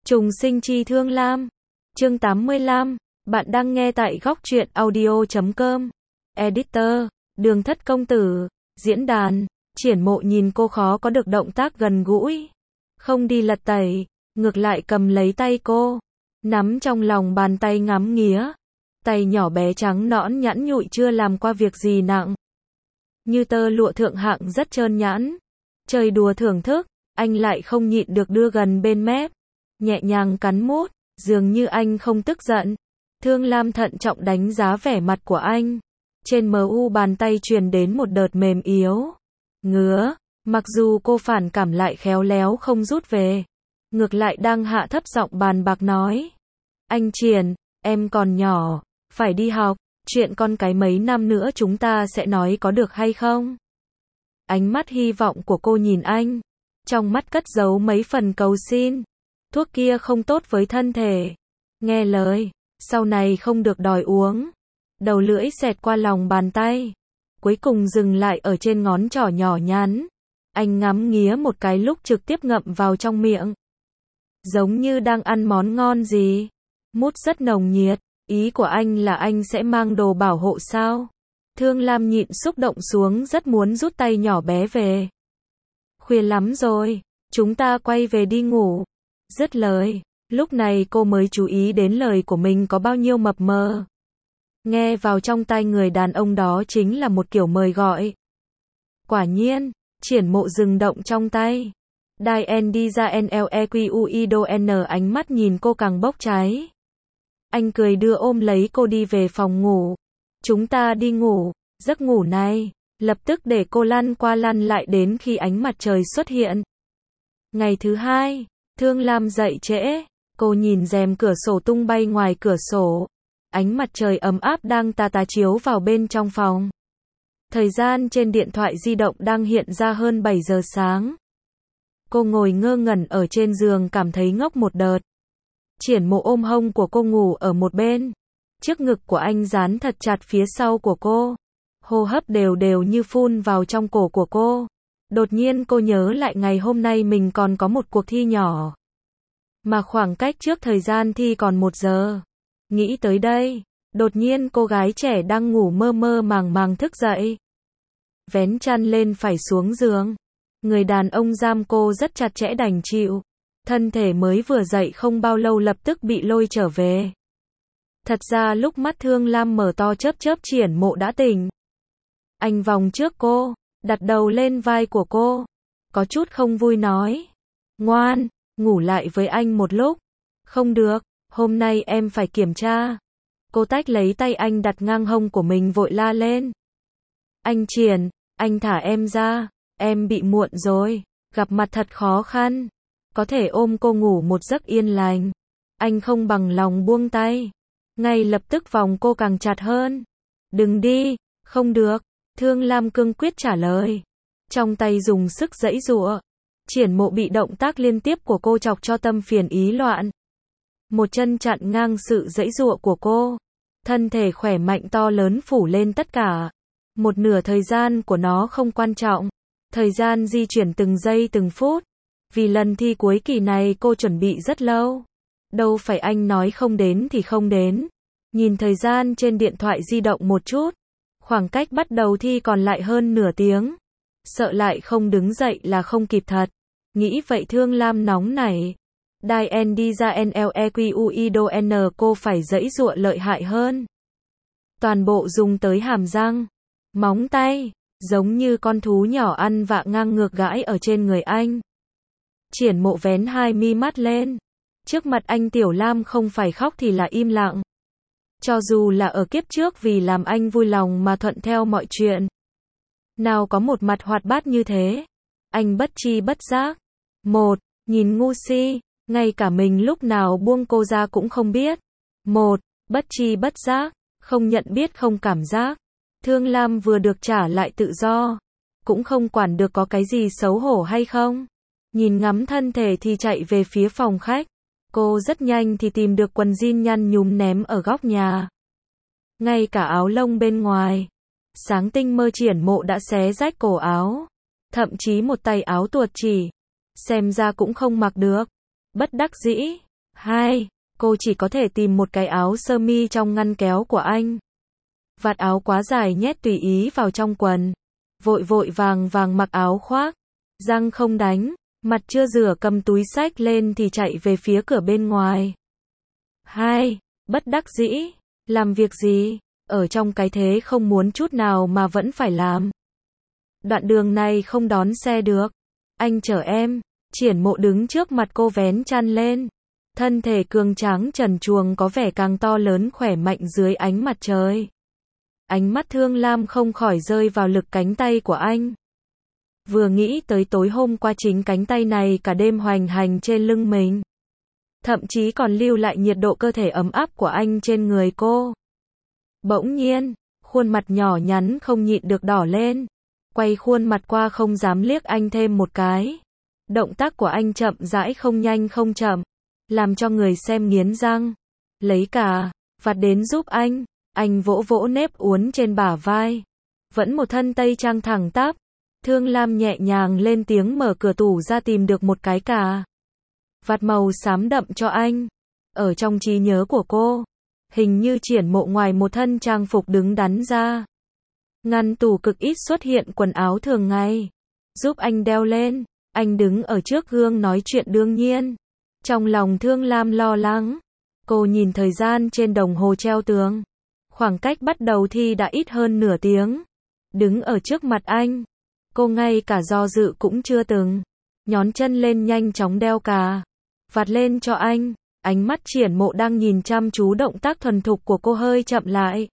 Trùng sinh chi thương lam. Chương 85. Bạn đang nghe tại góc truyện audio.com. Editor, Đường Thất công tử. Diễn đàn. Triển Mộ nhìn cô khó có được động tác gần gũi. Không đi lật tẩy, ngược lại cầm lấy tay cô. Nắm trong lòng bàn tay ngắm nghía. Tay nhỏ bé trắng nõn nhẵn nhụi chưa làm qua việc gì nặng. Như tơ lụa thượng hạng rất trơn nhẵn. Chơi đùa thưởng thức, anh lại không nhịn được đưa gần bên mép. Nhẹ nhàng cắn mút, dường như anh không tức giận. Thương Lam thận trọng đánh giá vẻ mặt của anh. Trên mu bàn tay truyền đến một đợt mềm yếu. Ngứa, mặc dù cô phản cảm lại khéo léo không rút về. Ngược lại đang hạ thấp giọng bàn bạc nói. Anh Triển, em còn nhỏ, phải đi học, chuyện con cái mấy năm nữa chúng ta sẽ nói có được hay không? Ánh mắt hy vọng của cô nhìn anh. Trong mắt cất giấu mấy phần cầu xin. Thuốc kia không tốt với thân thể. Nghe lời, sau này không được đòi uống. Đầu lưỡi xẹt qua lòng bàn tay. Cuối cùng dừng lại ở trên ngón trỏ nhỏ nhắn. Anh ngắm nghía một cái lúc trực tiếp ngậm vào trong miệng. Giống như đang ăn món ngon gì. Mút rất nồng nhiệt. Ý của anh là anh sẽ mang đồ bảo hộ sao? Thương Lam nhịn xúc động xuống rất muốn rút tay nhỏ bé về. Khuya lắm rồi, chúng ta quay về đi ngủ. Dứt lời, lúc này cô mới chú ý đến lời của mình có bao nhiêu mập mờ. Nghe vào trong tai người đàn ông đó chính là một kiểu mời gọi. Quả nhiên, Triển Mộ dừng động trong tay. Đai N đi ra NLEQUIDO ánh mắt nhìn cô càng bốc cháy. Anh cười đưa ôm lấy cô đi về phòng ngủ. Chúng ta đi ngủ, giấc ngủ này, lập tức để cô lăn qua lăn lại đến khi ánh mặt trời xuất hiện. Ngày thứ hai, Thương Lam dậy trễ, cô nhìn rèm cửa sổ tung bay ngoài cửa sổ. Ánh mặt trời ấm áp đang tà tà chiếu vào bên trong phòng. Thời gian trên điện thoại di động đang hiện ra hơn 7 giờ sáng. Cô ngồi ngơ ngẩn ở trên giường cảm thấy ngốc một đợt. Triển Mộ ôm hông của cô ngủ ở một bên. Chiếc ngực của anh dán thật chặt phía sau của cô. Hô hấp đều đều như phun vào trong cổ của cô. Đột nhiên cô nhớ lại ngày hôm nay mình còn có một cuộc thi nhỏ. Mà khoảng cách trước thời gian thi còn 1 giờ. Nghĩ tới đây, đột nhiên cô gái trẻ đang ngủ mơ mơ màng màng thức dậy. Vén chăn lên phải xuống giường. Người đàn ông giam cô rất chặt chẽ đành chịu. Thân thể mới vừa dậy không bao lâu lập tức bị lôi trở về. Thật ra lúc mắt Thương Lam mở to chớp chớp Triển Mộ đã tỉnh. Anh vòng trước cô, đặt đầu lên vai của cô. Có chút không vui nói. Ngoan, ngủ lại với anh một lúc. Không được, hôm nay em phải kiểm tra. Cô tách lấy tay anh đặt ngang hông của mình vội la lên. Anh Triển, anh thả em ra, em bị muộn rồi, gặp mặt thật khó khăn. Có thể ôm cô ngủ một giấc yên lành. Anh không bằng lòng buông tay. Ngay lập tức vòng cô càng chặt hơn. Đừng đi, không được. Thương Lam cương quyết trả lời. Trong tay dùng sức giãy giụa. Triển Mộ bị động tác liên tiếp của cô chọc cho tâm phiền ý loạn. Một chân chặn ngang sự giãy giụa của cô. Thân thể khỏe mạnh to lớn phủ lên tất cả. Một nửa thời gian của nó không quan trọng. Thời gian di chuyển từng giây từng phút. Vì lần thi cuối kỳ này cô chuẩn bị rất lâu. Đâu phải anh nói không đến thì không đến. Nhìn thời gian trên điện thoại di động một chút. Khoảng cách bắt đầu thi còn lại hơn nửa tiếng. Sợ lại không đứng dậy là không kịp thật. Nghĩ vậy Thương Lam nóng nảy. Đai N đi ra NLEQUIDO cô phải giãy giụa lợi hại hơn. Toàn bộ dùng tới hàm răng, móng tay, giống như con thú nhỏ ăn vạ ngang ngược gãi ở trên người anh. Triển Mộ vén hai mi mắt lên. Trước mặt anh Tiểu Lam không phải khóc thì là im lặng. Cho dù là ở kiếp trước vì làm anh vui lòng mà thuận theo mọi chuyện. Nào có một mặt hoạt bát như thế. Anh bất tri bất giác. Nhìn ngu si, ngay cả mình lúc nào buông cô ra cũng không biết. Bất tri bất giác, không nhận biết không cảm giác. Thương Lam vừa được trả lại tự do. Cũng không quản được có cái gì xấu hổ hay không. Nhìn ngắm thân thể thì chạy về phía phòng khách. Cô rất nhanh thì tìm được quần jean nhăn nhúm ném ở góc nhà. Ngay cả áo lông bên ngoài. Sáng tinh mơ Triển Mộ đã xé rách cổ áo. Thậm chí một tay áo tuột chỉ. Xem ra cũng không mặc được. Bất đắc dĩ, 2. Cô chỉ có thể tìm một cái áo sơ mi trong ngăn kéo của anh. Vạt áo quá dài nhét tùy ý vào trong quần. Vội vội vàng vàng mặc áo khoác. Răng không đánh, mặt chưa rửa cầm túi xách lên thì chạy về phía cửa bên ngoài. 2. Bất đắc dĩ. Làm việc gì? Ở trong cái thế không muốn chút nào mà vẫn phải làm. Đoạn đường này không đón xe được. Anh chở em. Triển Mộ đứng trước mặt cô vén chăn lên. Thân thể cường tráng trần truồng có vẻ càng to lớn khỏe mạnh dưới ánh mặt trời. Ánh mắt Thương Lam không khỏi rơi vào lực cánh tay của anh. Vừa nghĩ tới tối hôm qua chính cánh tay này cả đêm hoành hành trên lưng mình. Thậm chí còn lưu lại nhiệt độ cơ thể ấm áp của anh trên người cô. Bỗng nhiên, khuôn mặt nhỏ nhắn không nhịn được đỏ lên. Quay khuôn mặt qua không dám liếc anh thêm một cái. Động tác của anh chậm rãi không nhanh không chậm, làm cho người xem nghiến răng. Lấy cả vạt đến giúp anh vỗ vỗ nếp uốn trên bả vai. Vẫn một thân tây trang thẳng tắp. Thương Lam nhẹ nhàng lên tiếng mở cửa tủ ra tìm được một cái cà vạt màu xám đậm cho anh. Ở trong trí nhớ của cô, hình như Triển Mộ ngoài một thân trang phục đứng đắn ra, ngăn tủ cực ít xuất hiện quần áo thường ngày. Giúp anh đeo lên. Anh đứng ở trước gương nói chuyện đương nhiên. Trong lòng Thương Lam lo lắng. Cô nhìn thời gian trên đồng hồ treo tường. Khoảng cách bắt đầu thi đã ít hơn nửa tiếng. Đứng ở trước mặt anh, cô ngay cả do dự cũng chưa từng. Nhón chân lên nhanh chóng đeo cà vạt lên cho anh. Ánh mắt Triển Mộ đang nhìn chăm chú động tác thuần thục của cô hơi chậm lại.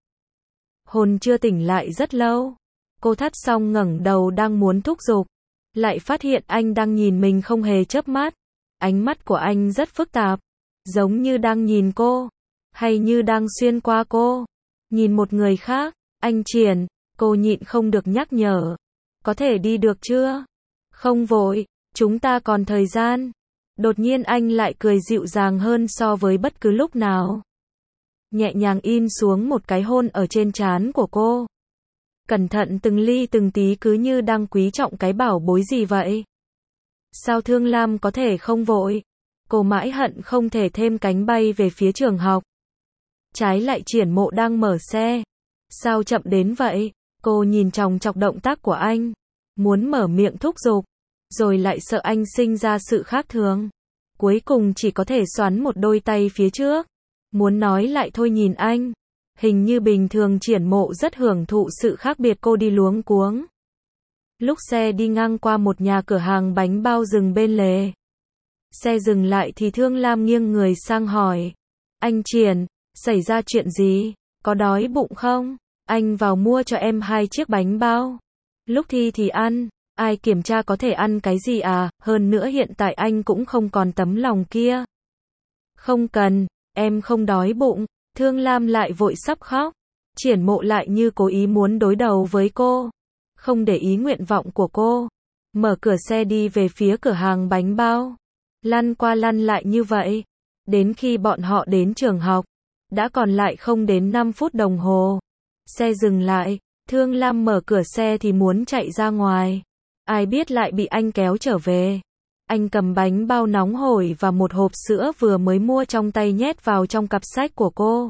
Hồn chưa tỉnh lại rất lâu. Cô thắt xong ngẩng đầu đang muốn thúc giục, lại phát hiện anh đang nhìn mình không hề chớp mắt. Ánh mắt của anh rất phức tạp, giống như đang nhìn cô, hay như đang xuyên qua cô, nhìn một người khác. Anh Triển, cô nhịn không được nhắc nhở. Có thể đi được chưa? Không vội, chúng ta còn thời gian. Đột nhiên anh lại cười dịu dàng hơn so với bất cứ lúc nào. Nhẹ nhàng in xuống một cái hôn ở trên trán của cô. Cẩn thận từng ly từng tí cứ như đang quý trọng cái bảo bối gì vậy. Sao Thương Lam có thể không vội? Cô mãi hận không thể thêm cánh bay về phía trường học. Trái lại Triển Mộ đang mở xe. Sao chậm đến vậy? Cô nhìn chòng chọc động tác của anh, muốn mở miệng thúc giục, rồi lại sợ anh sinh ra sự khác thường. Cuối cùng chỉ có thể xoắn một đôi tay phía trước. Muốn nói lại thôi nhìn anh. Hình như bình thường Triển Mộ rất hưởng thụ sự khác biệt cô đi luống cuống. Lúc xe đi ngang qua một nhà cửa hàng bánh bao dừng bên lề. Xe dừng lại thì Thương Lam nghiêng người sang hỏi. Anh Triển, xảy ra chuyện gì? Có đói bụng không? Anh vào mua cho em 2 chiếc bánh bao. Lúc thi thì ăn. Ai kiểm tra có thể ăn cái gì à? Hơn nữa hiện tại anh cũng không còn tấm lòng kia. Không cần, em không đói bụng. Thương Lam lại vội sắp khóc. Triển Mộ lại như cố ý muốn đối đầu với cô, không để ý nguyện vọng của cô. Mở cửa xe đi về phía cửa hàng bánh bao. Lăn qua lăn lại như vậy. Đến khi bọn họ đến trường học, đã còn lại không đến 5 phút đồng hồ. Xe dừng lại. Thương Lam mở cửa xe thì muốn chạy ra ngoài. Ai biết lại bị anh kéo trở về. Anh cầm bánh bao nóng hổi và một hộp sữa vừa mới mua trong tay nhét vào trong cặp sách của cô.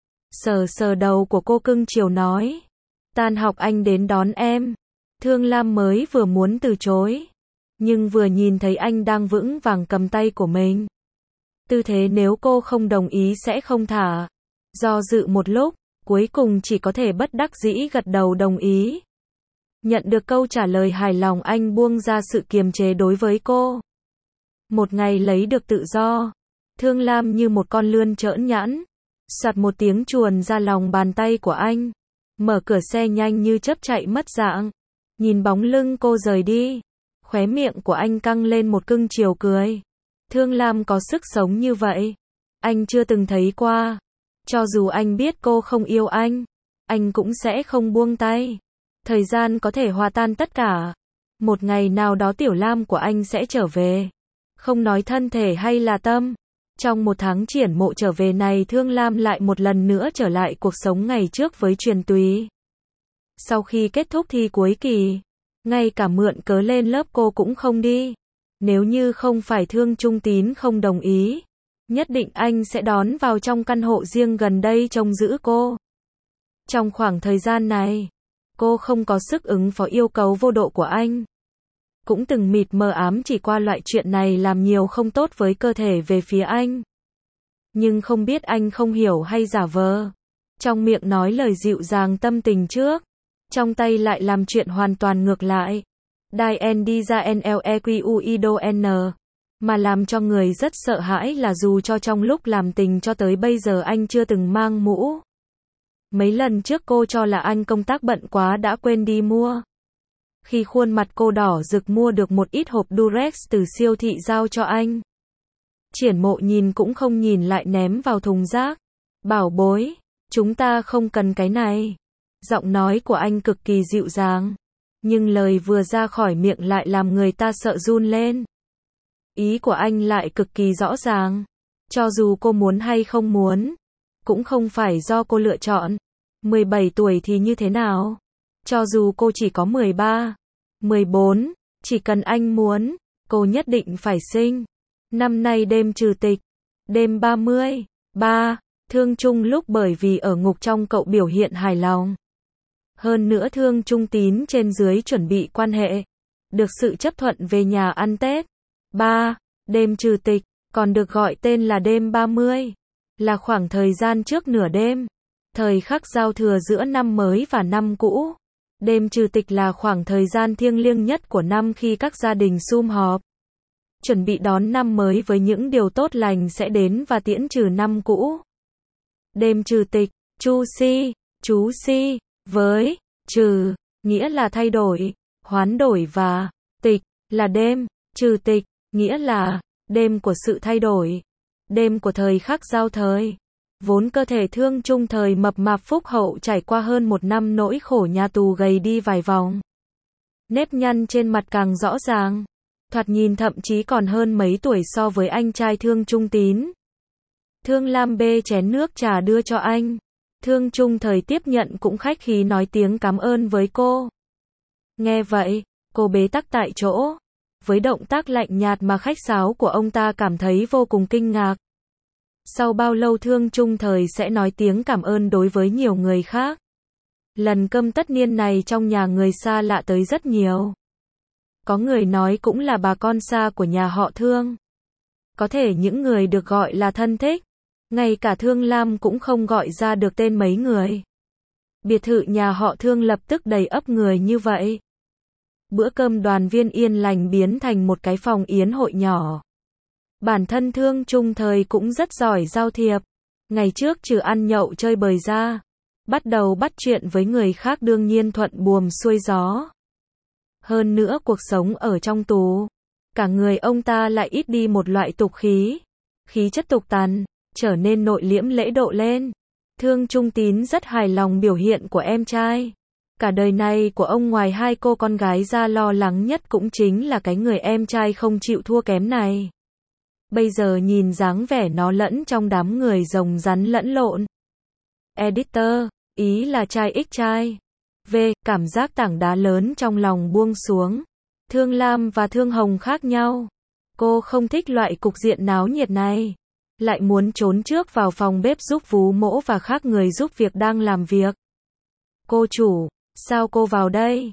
Sờ sờ đầu của cô cưng chiều nói. Tan học anh đến đón em. Thương Lam mới vừa muốn từ chối, nhưng vừa nhìn thấy anh đang vững vàng cầm tay của mình. Tư thế nếu cô không đồng ý sẽ không thả. Do dự một lúc, cuối cùng chỉ có thể bất đắc dĩ gật đầu đồng ý. Nhận được câu trả lời hài lòng anh buông ra sự kiềm chế đối với cô. Một ngày lấy được tự do. Thương Lam như một con lươn trỡn nhãn. Soạt một tiếng chuồn ra lòng bàn tay của anh. Mở cửa xe nhanh như chớp chạy mất dạng. Nhìn bóng lưng cô rời đi. Khóe miệng của anh căng lên một cưng chiều cười. Thương Lam có sức sống như vậy. Anh chưa từng thấy qua. Cho dù anh biết cô không yêu anh cũng sẽ không buông tay. Thời gian có thể hòa tan tất cả. Một ngày nào đó Tiểu Lam của anh sẽ trở về. Không nói thân thể hay là tâm. Trong một tháng Triển Mộ trở về này Thương Lam lại một lần nữa trở lại cuộc sống ngày trước với Truyền Túy. Sau khi kết thúc thi cuối kỳ, ngay cả mượn cớ lên lớp cô cũng không đi. Nếu như không phải Thương Trung Tín không đồng ý, Nhất định anh sẽ đón vào trong căn hộ riêng gần đây trông giữ cô. Trong khoảng thời gian này, cô không có sức ứng phó yêu cầu vô độ của anh. Cũng từng mịt mờ ám chỉ qua loại chuyện này làm nhiều không tốt với cơ thể về phía anh. Nhưng không biết anh không hiểu hay giả vờ. Trong miệng nói lời dịu dàng tâm tình trước, trong tay lại làm chuyện hoàn toàn ngược lại. Dien đi ra NLEQUIDO N. Mà làm cho người rất sợ hãi là dù cho trong lúc làm tình cho tới bây giờ anh chưa từng mang mũ. Mấy lần trước cô cho là anh công tác bận quá đã quên đi mua. Khi khuôn mặt cô đỏ rực mua được một ít hộp Durex từ siêu thị giao cho anh. Triển Mộ nhìn cũng không nhìn lại ném vào thùng rác. Bảo bối, chúng ta không cần cái này. Giọng nói của anh cực kỳ dịu dàng. Nhưng lời vừa ra khỏi miệng lại làm người ta sợ run lên. Ý của anh lại cực kỳ rõ ràng. Cho dù cô muốn hay không muốn, cũng không phải do cô lựa chọn. 17 tuổi thì như thế nào? Cho dù cô chỉ có 13, 14, chỉ cần anh muốn, cô nhất định phải sinh. Năm nay đêm trừ tịch, đêm 30, 3, Thương Chung lúc bởi vì ở ngục trong cậu biểu hiện hài lòng. Hơn nữa Thương Chung Tín trên dưới chuẩn bị quan hệ, được sự chấp thuận về nhà ăn Tết. 3. Đêm trừ tịch, còn được gọi tên là đêm 30, là khoảng thời gian trước nửa đêm, thời khắc giao thừa giữa năm mới và năm cũ. Đêm trừ tịch là khoảng thời gian thiêng liêng nhất của năm khi các gia đình sum họp, chuẩn bị đón năm mới với những điều tốt lành sẽ đến và tiễn trừ năm cũ. Đêm trừ tịch, chú si, với, trừ, nghĩa là thay đổi, hoán đổi và, tịch, là đêm, trừ tịch, nghĩa là, đêm của sự thay đổi, đêm của thời khắc giao thời. Vốn cơ thể Thương Chung thời mập mạp phúc hậu trải qua hơn một năm nỗi khổ nhà tù gầy đi vài vòng. Nếp nhăn trên mặt càng rõ ràng, thoạt nhìn thậm chí còn hơn mấy tuổi so với anh trai Thương Chung Tín. Thương Lam bê chén nước trà đưa cho anh. Thương Chung thời tiếp nhận cũng khách khí nói tiếng cảm ơn với cô. Nghe vậy, cô bế tắc tại chỗ. Với động tác lạnh nhạt mà khách sáo của ông ta cảm thấy vô cùng kinh ngạc. Sau bao lâu Thương Chung thời sẽ nói tiếng cảm ơn đối với nhiều người khác? Lần cơm tất niên này trong nhà người xa lạ tới rất nhiều. Có người nói cũng là bà con xa của nhà họ Thương. Có thể những người được gọi là thân thích. Ngay cả Thương Lam cũng không gọi ra được tên mấy người. Biệt thự nhà họ Thương lập tức đầy ắp người như vậy. Bữa cơm đoàn viên yên lành biến thành một cái phòng yến hội nhỏ. Bản thân Thương Chung thời cũng rất giỏi giao thiệp. Ngày trước trừ ăn nhậu chơi bời ra, bắt đầu bắt chuyện với người khác đương nhiên thuận buồm xuôi gió. Hơn nữa cuộc sống ở trong tù, cả người ông ta lại ít đi một loại tục khí. Khí chất tục tằn, trở nên nội liễm lễ độ lên. Thương Chung Tín rất hài lòng biểu hiện của em trai. Cả đời này của ông ngoài hai cô con gái ra lo lắng nhất cũng chính là cái người em trai không chịu thua kém này. Bây giờ nhìn dáng vẻ nó lẫn trong đám người rồng rắn lẫn lộn. Editor, ý là trai ích trai. V, cảm giác tảng đá lớn trong lòng buông xuống. Thương Lam và Thương Hồng khác nhau. Cô không thích loại cục diện náo nhiệt này. Lại muốn trốn trước vào phòng bếp giúp Vú Mỗ và khác người giúp việc đang làm việc. Cô chủ, sao cô vào đây?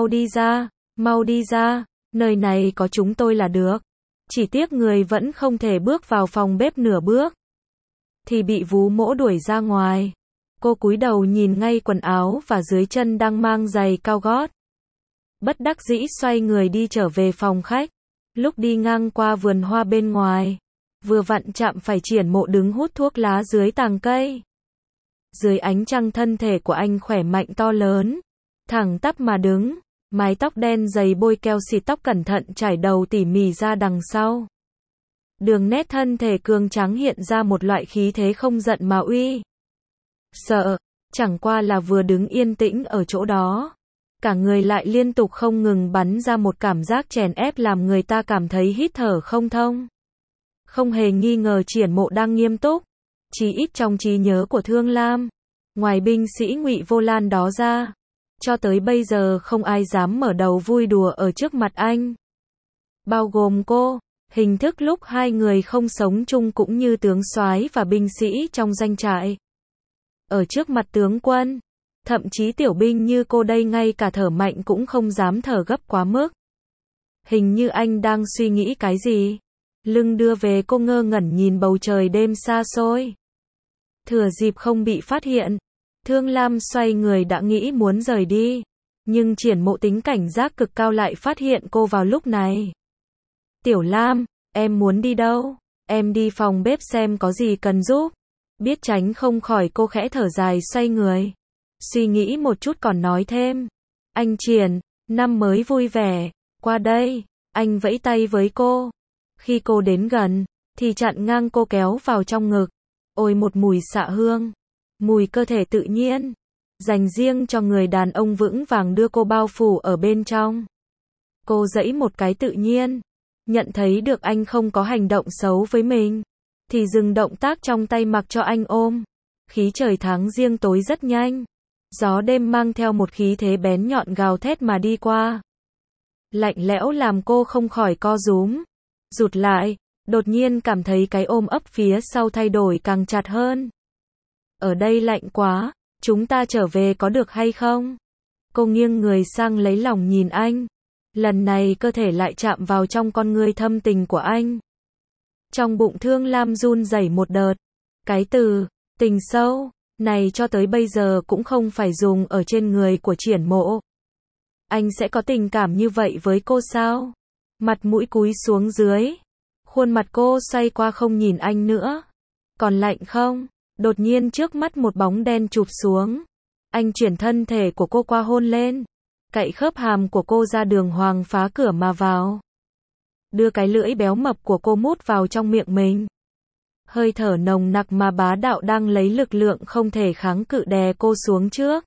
Mau đi ra, nơi này có chúng tôi là được. Chỉ tiếc người vẫn không thể bước vào phòng bếp nửa bước. Thì bị Vú Mỗ đuổi ra ngoài. Cô cúi đầu nhìn ngay quần áo và dưới chân đang mang giày cao gót. Bất đắc dĩ xoay người đi trở về phòng khách. Lúc đi ngang qua vườn hoa bên ngoài, vừa vặn chạm phải Triển Mộ đứng hút thuốc lá dưới tàng cây. Dưới ánh trăng thân thể của anh khỏe mạnh to lớn, thẳng tắp mà đứng, mái tóc đen dày bôi keo xịt tóc cẩn thận trải đầu tỉ mỉ ra đằng sau. Đường nét thân thể cường tráng hiện ra một loại khí thế không giận mà uy sợ, chẳng qua là vừa đứng yên tĩnh ở chỗ đó, cả người lại liên tục không ngừng bắn ra một cảm giác chèn ép làm người ta cảm thấy hít thở không thông. Không hề nghi ngờ Triển Mộ đang nghiêm túc, chí ít trong trí nhớ của Thương Lam, ngoài binh sĩ Ngụy Vô Lan đó ra, cho tới bây giờ không ai dám mở đầu vui đùa ở trước mặt anh. Bao gồm cô, Hình thức lúc hai người không sống chung cũng như tướng soái và binh sĩ trong doanh trại. Ở trước mặt tướng quân, thậm chí tiểu binh như cô đây ngay cả thở mạnh cũng không dám thở gấp quá mức. Hình như anh đang suy nghĩ cái gì. Lưng đưa về cô ngơ ngẩn nhìn bầu trời đêm xa xôi. Thừa dịp không bị phát hiện, Thương Lam xoay người đã nghĩ muốn rời đi. Nhưng Triển Mộ tính cảnh giác cực cao lại phát hiện cô vào lúc này. Tiểu Lam, em muốn đi đâu? Em đi phòng bếp xem có gì cần giúp. Biết tránh không khỏi cô khẽ thở dài xoay người. Suy nghĩ một chút còn nói thêm. Anh Triển, năm mới vui vẻ, qua đây. Anh vẫy tay với cô. Khi cô đến gần, thì chặn ngang cô kéo vào trong ngực. Ôi một mùi xạ hương. Mùi cơ thể tự nhiên. Dành riêng cho người đàn ông vững vàng đưa cô bao phủ ở bên trong. Cô giãy một cái tự nhiên. Nhận thấy được anh không có hành động xấu với mình. Thì dừng động tác trong tay mặc cho anh ôm. Khí trời tháng riêng tối rất nhanh. Gió đêm mang theo một khí thế bén nhọn gào thét mà đi qua. Lạnh lẽo làm cô không khỏi co rúm. Rụt lại, đột nhiên cảm thấy cái ôm ấp phía sau thay đổi càng chặt hơn. Ở đây lạnh quá, chúng ta trở về có được hay không? Cô nghiêng người sang lấy lòng nhìn anh. Lần này cơ thể lại chạm vào trong con ngươi thâm tình của anh. Trong bụng Thương Lam run rẩy một đợt. Cái từ, tình sâu, này cho tới bây giờ cũng không phải dùng ở trên người của Triển Mộ. Anh sẽ có tình cảm như vậy với cô sao? Mặt mũi cúi xuống dưới. Khuôn mặt cô xoay qua không nhìn anh nữa. Còn lạnh không? Đột nhiên trước mắt một bóng đen chụp xuống. Anh chuyển thân thể của cô qua hôn lên. Cạy khớp hàm của cô ra đường hoàng phá cửa mà vào. Đưa cái lưỡi béo mập của cô mút vào trong miệng mình. Hơi thở nồng nặc mà bá đạo đang lấy lực lượng không thể kháng cự đè cô xuống trước.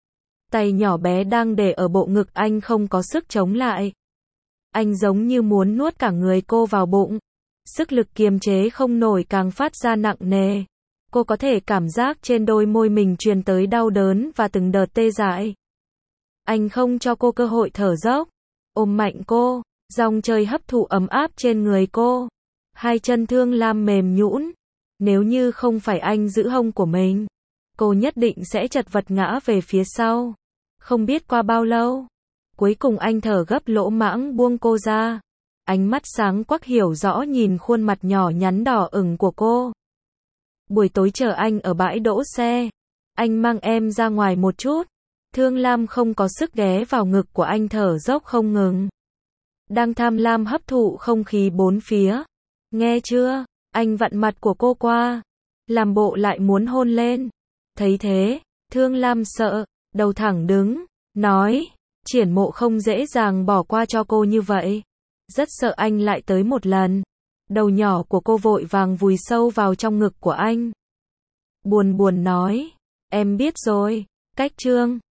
Tay nhỏ bé đang để ở bộ ngực anh không có sức chống lại. Anh giống như muốn nuốt cả người cô vào bụng. Sức lực kiềm chế không nổi càng phát ra nặng nề. Cô có thể cảm giác trên đôi môi mình truyền tới đau đớn và từng đợt tê dại. Anh không cho cô cơ hội thở dốc. Ôm mạnh cô, dòng trời hấp thụ ấm áp trên người cô. Hai chân Thương Lam mềm nhũn. Nếu như không phải anh giữ hông của mình, cô nhất định sẽ chật vật ngã về phía sau. Không biết qua bao lâu, cuối cùng anh thở gấp lỗ mãng buông cô ra. Ánh mắt sáng quắc hiểu rõ nhìn khuôn mặt nhỏ nhắn đỏ ửng của cô. Buổi tối chờ anh ở bãi đỗ xe. Anh mang em ra ngoài một chút. Thương Lam không có sức ghé vào ngực của anh thở dốc không ngừng. Đang tham lam hấp thụ không khí bốn phía. Nghe chưa? Anh vặn mặt của cô qua. Làm bộ lại muốn hôn lên. Thấy thế, Thương Lam sợ, đầu thẳng đứng, nói, Triển Mộ không dễ dàng bỏ qua cho cô như vậy. Rất sợ anh lại tới một lần. Đầu nhỏ của cô vội vàng vùi sâu vào trong ngực của anh. Buồn buồn nói, em biết rồi, cách chương.